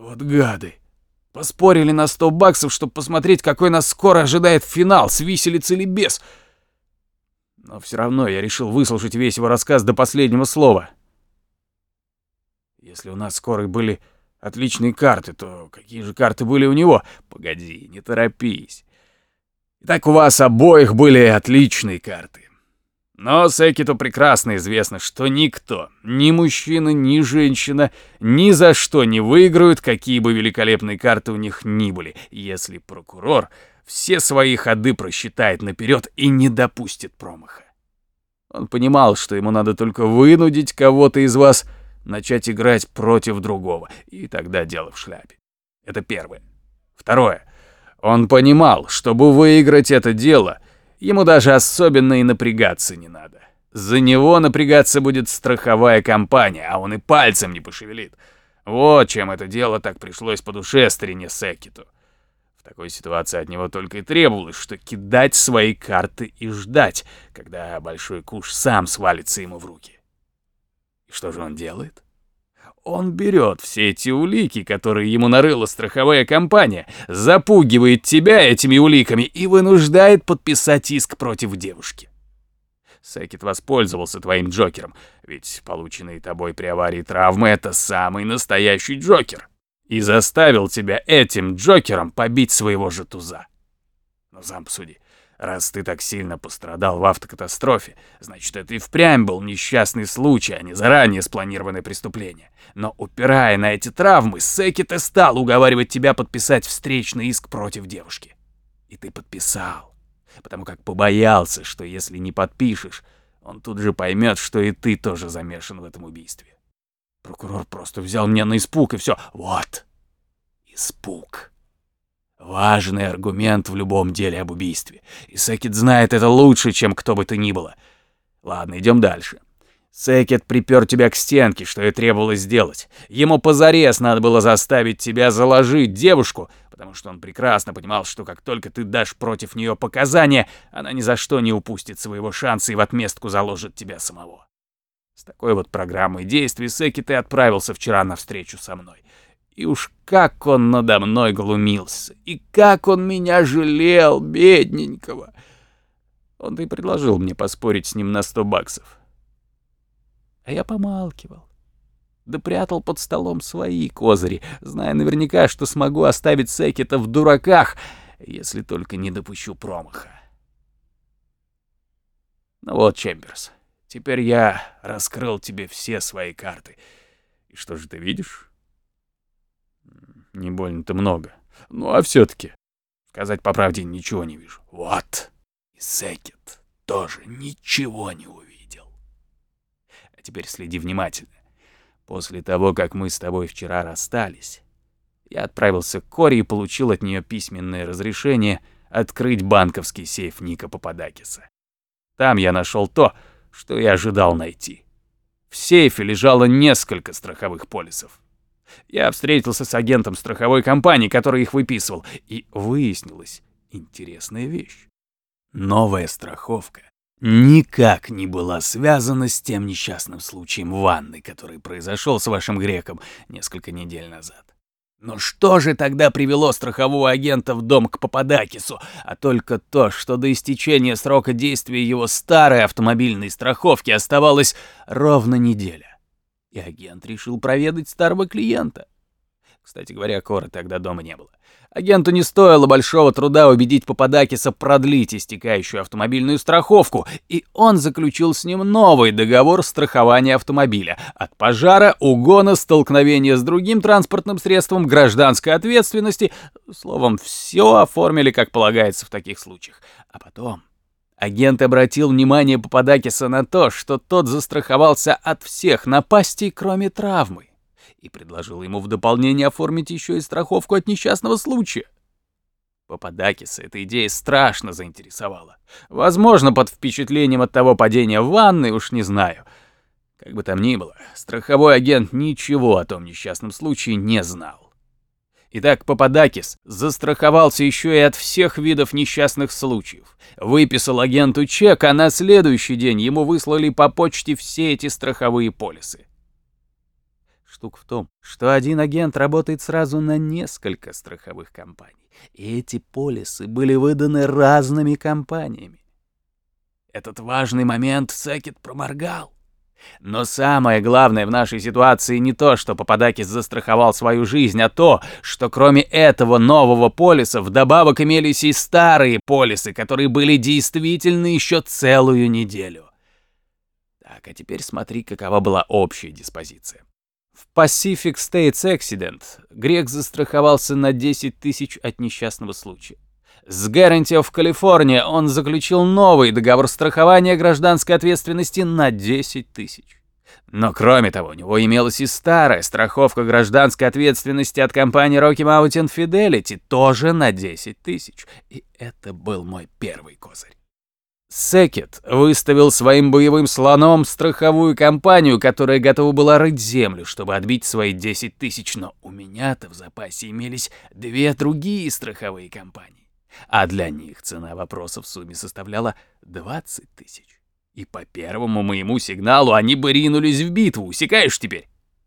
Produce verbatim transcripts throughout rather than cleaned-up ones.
Вот гады. Поспорили на сто баксов, чтобы посмотреть, какой нас скоро ожидает финал, с виселиц или без. Но все равно я решил выслушать весь его рассказ до последнего слова. Если у нас скоро были отличные карты, то какие же карты были у него? Погоди, не торопись. Итак, у вас обоих были отличные карты. Но Секиту прекрасно известно, что никто, ни мужчина, ни женщина, ни за что не выиграют, какие бы великолепные карты у них ни были, если прокурор все свои ходы просчитает наперед и не допустит промаха. Он понимал, что ему надо только вынудить кого-то из вас начать играть против другого, и тогда дело в шляпе. Это первое. Второе. Он понимал, чтобы выиграть это дело, ему даже особенно и напрягаться не надо. За него напрягаться будет страховая компания, а он и пальцем не пошевелит. Вот чем это дело так пришлось по душе старине Секиту. В такой ситуации от него только и требовалось, что кидать свои карты и ждать, когда большой куш сам свалится ему в руки. И что же он делает? Он берет все эти улики, которые ему нарыла страховая компания, запугивает тебя этими уликами и вынуждает подписать иск против девушки. Секит воспользовался твоим Джокером, ведь полученные тобой при аварии травмы — это самый настоящий Джокер, и заставил тебя этим Джокером побить своего же туза. Но сам посуди. Раз ты так сильно пострадал в автокатастрофе, значит, это и впрямь был несчастный случай, а не заранее спланированное преступление. Но упирая на эти травмы, Секит и стал уговаривать тебя подписать встречный иск против девушки. И ты подписал, потому как побоялся, что если не подпишешь, он тут же поймет, что и ты тоже замешан в этом убийстве. Прокурор просто взял меня на испуг, и все. Вот. Испуг. Важный аргумент в любом деле об убийстве. И Секит знает это лучше, чем кто бы то ни было. Ладно, идем дальше. Секит припер тебя к стенке, что и требовалось сделать. Ему позарез надо было заставить тебя заложить девушку, потому что он прекрасно понимал, что как только ты дашь против нее показания, она ни за что не упустит своего шанса и в отместку заложит тебя самого. С такой вот программой действий Секит и отправился вчера на встречу со мной. И уж как он надо мной глумился, и как он меня жалел, бедненького. Он-то и предложил мне поспорить с ним на сто баксов. А я помалкивал, да прятал под столом свои козыри, зная наверняка, что смогу оставить Секита в дураках, если только не допущу промаха. Ну вот, Чемберс, теперь я раскрыл тебе все свои карты. И что же ты видишь? Не больно-то много. Ну а все-таки, сказать по правде, ничего не вижу. Вот. И Секит тоже ничего не увидел. А теперь следи внимательно. После того, как мы с тобой вчера расстались, я отправился к Кори и получил от нее письменное разрешение открыть банковский сейф Ника Пападакиса. Там я нашел то, что я ожидал найти. В сейфе лежало несколько страховых полисов. Я встретился с агентом страховой компании, который их выписывал, и выяснилась интересная вещь. Новая страховка никак не была связана с тем несчастным случаем в ванной, который произошел с вашим греком несколько недель назад. Но что же тогда привело страхового агента в дом к Пападакису? А только то, что до истечения срока действия его старой автомобильной страховки оставалась ровно неделя. И агент решил проведать старого клиента. Кстати говоря, Коры тогда дома не было. Агенту не стоило большого труда убедить Пападакиса продлить истекающую автомобильную страховку, и он заключил с ним новый договор страхования автомобиля. От пожара, угона, столкновения с другим транспортным средством, гражданской ответственности. Словом, все оформили, как полагается в таких случаях. А потом агент обратил внимание Пападакиса на то, что тот застраховался от всех напастей, кроме травмы, и предложил ему в дополнение оформить еще и страховку от несчастного случая. Пападакиса эта идея страшно заинтересовала. Возможно, под впечатлением от того падения в ванной, уж не знаю. Как бы там ни было, страховой агент ничего о том несчастном случае не знал. Итак, Пападакис застраховался еще и от всех видов несчастных случаев. Выписал агенту чек, а на следующий день ему выслали по почте все эти страховые полисы. Штука в том, что один агент работает сразу на несколько страховых компаний, и эти полисы были выданы разными компаниями. Этот важный момент Секет проморгал. Но самое главное в нашей ситуации не то, что Пападакис застраховал свою жизнь, а то, что кроме этого нового полиса вдобавок имелись и старые полисы, которые были действительны еще целую неделю. Так, а теперь смотри, какова была общая диспозиция. В Pacific States Accident грек застраховался на десять тысяч от несчастного случая. С Guarantee of California он заключил новый договор страхования гражданской ответственности на десять тысяч. Но кроме того, у него имелась и старая страховка гражданской ответственности от компании Rocky Mountain Fidelity, тоже на десять тысяч. И это был мой первый козырь. Секет выставил своим боевым слоном страховую компанию, которая готова была рыть землю, чтобы отбить свои десять тысяч, но у меня-то в запасе имелись две другие страховые компании. А для них цена вопроса в сумме составляла двадцать тысяч. И по первому моему сигналу они бы ринулись в битву, усекаешь теперь?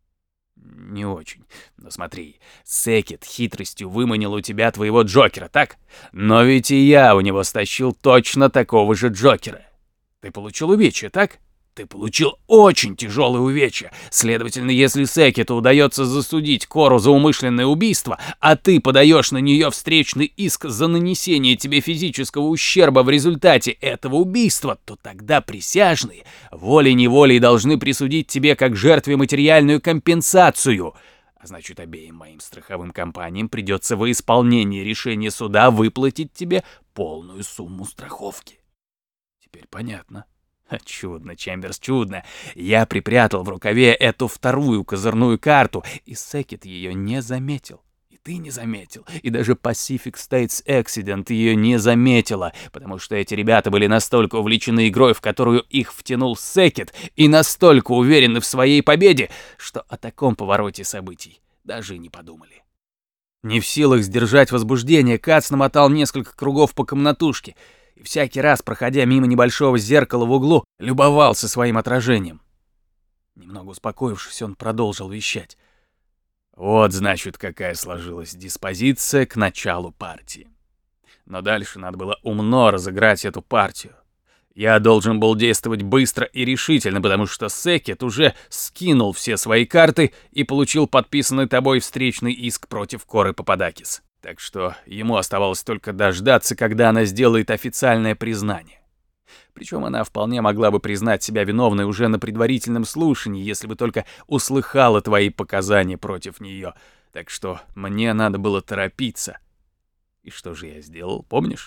Не очень. Но смотри, Секет хитростью выманил у тебя твоего Джокера, так? Но ведь и я у него стащил точно такого же Джокера. Ты получил увечья, так? Ты получил очень тяжелое увечье. Следовательно, если Секету удается засудить Кору за умышленное убийство, а ты подаешь на нее встречный иск за нанесение тебе физического ущерба в результате этого убийства, то тогда присяжные волей-неволей должны присудить тебе как жертве материальную компенсацию. А значит, обеим моим страховым компаниям придется во исполнение решения суда выплатить тебе полную сумму страховки. Теперь понятно. Чудно, Чемберс, чудно. Я припрятал в рукаве эту вторую козырную карту, и Секет ее не заметил. И ты не заметил. И даже Pacific States Accident ее не заметила, потому что эти ребята были настолько увлечены игрой, в которую их втянул Секет, и настолько уверены в своей победе, что о таком повороте событий даже не подумали. Не в силах сдержать возбуждение, Кац намотал несколько кругов по комнатушке, и всякий раз, проходя мимо небольшого зеркала в углу, любовался своим отражением. Немного успокоившись, он продолжил вещать. Вот, значит, какая сложилась диспозиция к началу партии. Но дальше надо было умно разыграть эту партию. Я должен был действовать быстро и решительно, потому что Секет уже скинул все свои карты и получил подписанный тобой встречный иск против Коры Пападакис. Так что ему оставалось только дождаться, когда она сделает официальное признание. Причем она вполне могла бы признать себя виновной уже на предварительном слушании, если бы только услыхала твои показания против нее. Так что мне надо было торопиться. И что же я сделал, помнишь?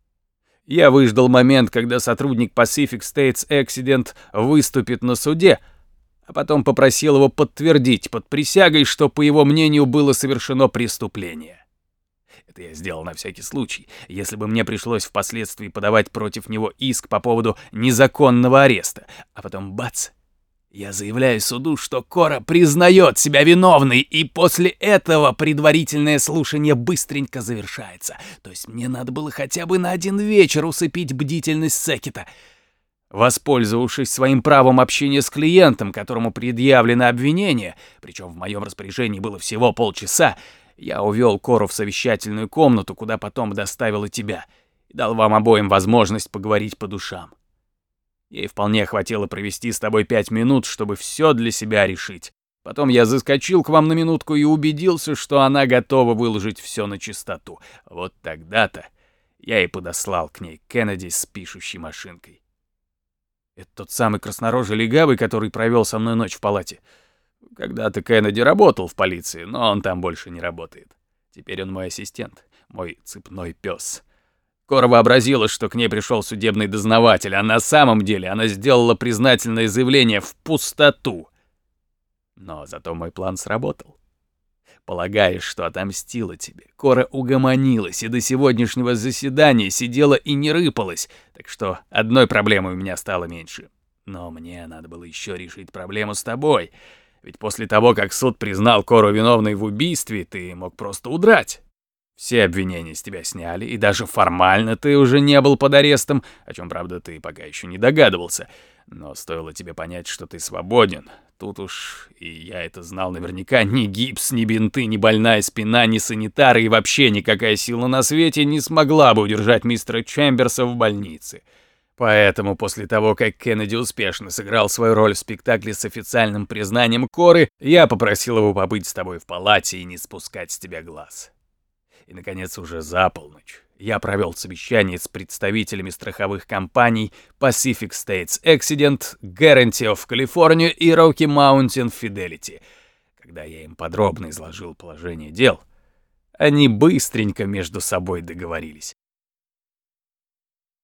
Я выждал момент, когда сотрудник Pacific States Accident выступит на суде, а потом попросил его подтвердить под присягой, что, по его мнению, было совершено преступление. Это я сделал на всякий случай, если бы мне пришлось впоследствии подавать против него иск по поводу незаконного ареста. А потом бац! Я заявляю суду, что Кора признает себя виновной, и после этого предварительное слушание быстренько завершается. То есть мне надо было хотя бы на один вечер усыпить бдительность Секета. Воспользовавшись своим правом общения с клиентом, которому предъявлено обвинение, причем в моем распоряжении было всего полчаса, я увел Кору в совещательную комнату, куда потом доставил и тебя, и дал вам обоим возможность поговорить по душам. Ей вполне хватило провести с тобой пять минут, чтобы все для себя решить. Потом я заскочил к вам на минутку и убедился, что она готова выложить все на чистоту. Вот тогда-то я и подослал к ней Кеннеди с пишущей машинкой. Это тот самый краснорожий легавый, который провел со мной ночь в палате. Когда-то Кеннеди работал в полиции, но он там больше не работает. Теперь он мой ассистент, мой цепной пес. Кора вообразила, что к ней пришел судебный дознаватель, а на самом деле она сделала признательное заявление в пустоту. Но зато мой план сработал. Полагаешь, что отомстила тебе, Кора угомонилась и до сегодняшнего заседания сидела и не рыпалась, так что одной проблемы у меня стало меньше. Но мне надо было еще решить проблему с тобой. Ведь после того, как суд признал Кору виновной в убийстве, ты мог просто удрать. Все обвинения с тебя сняли, и даже формально ты уже не был под арестом, о чем, правда, ты пока еще не догадывался. Но стоило тебе понять, что ты свободен, тут уж, и я это знал наверняка, ни гипс, ни бинты, ни больная спина, ни санитары и вообще никакая сила на свете не смогла бы удержать мистера Чемберса в больнице. Поэтому после того, как Кеннеди успешно сыграл свою роль в спектакле с официальным признанием Коры, я попросил его побыть с тобой в палате и не спускать с тебя глаз. И, наконец, уже за полночь я провел совещание с представителями страховых компаний Pacific States Accident, Guarantee of California и Rocky Mountain Fidelity. Когда я им подробно изложил положение дел, они быстренько между собой договорились.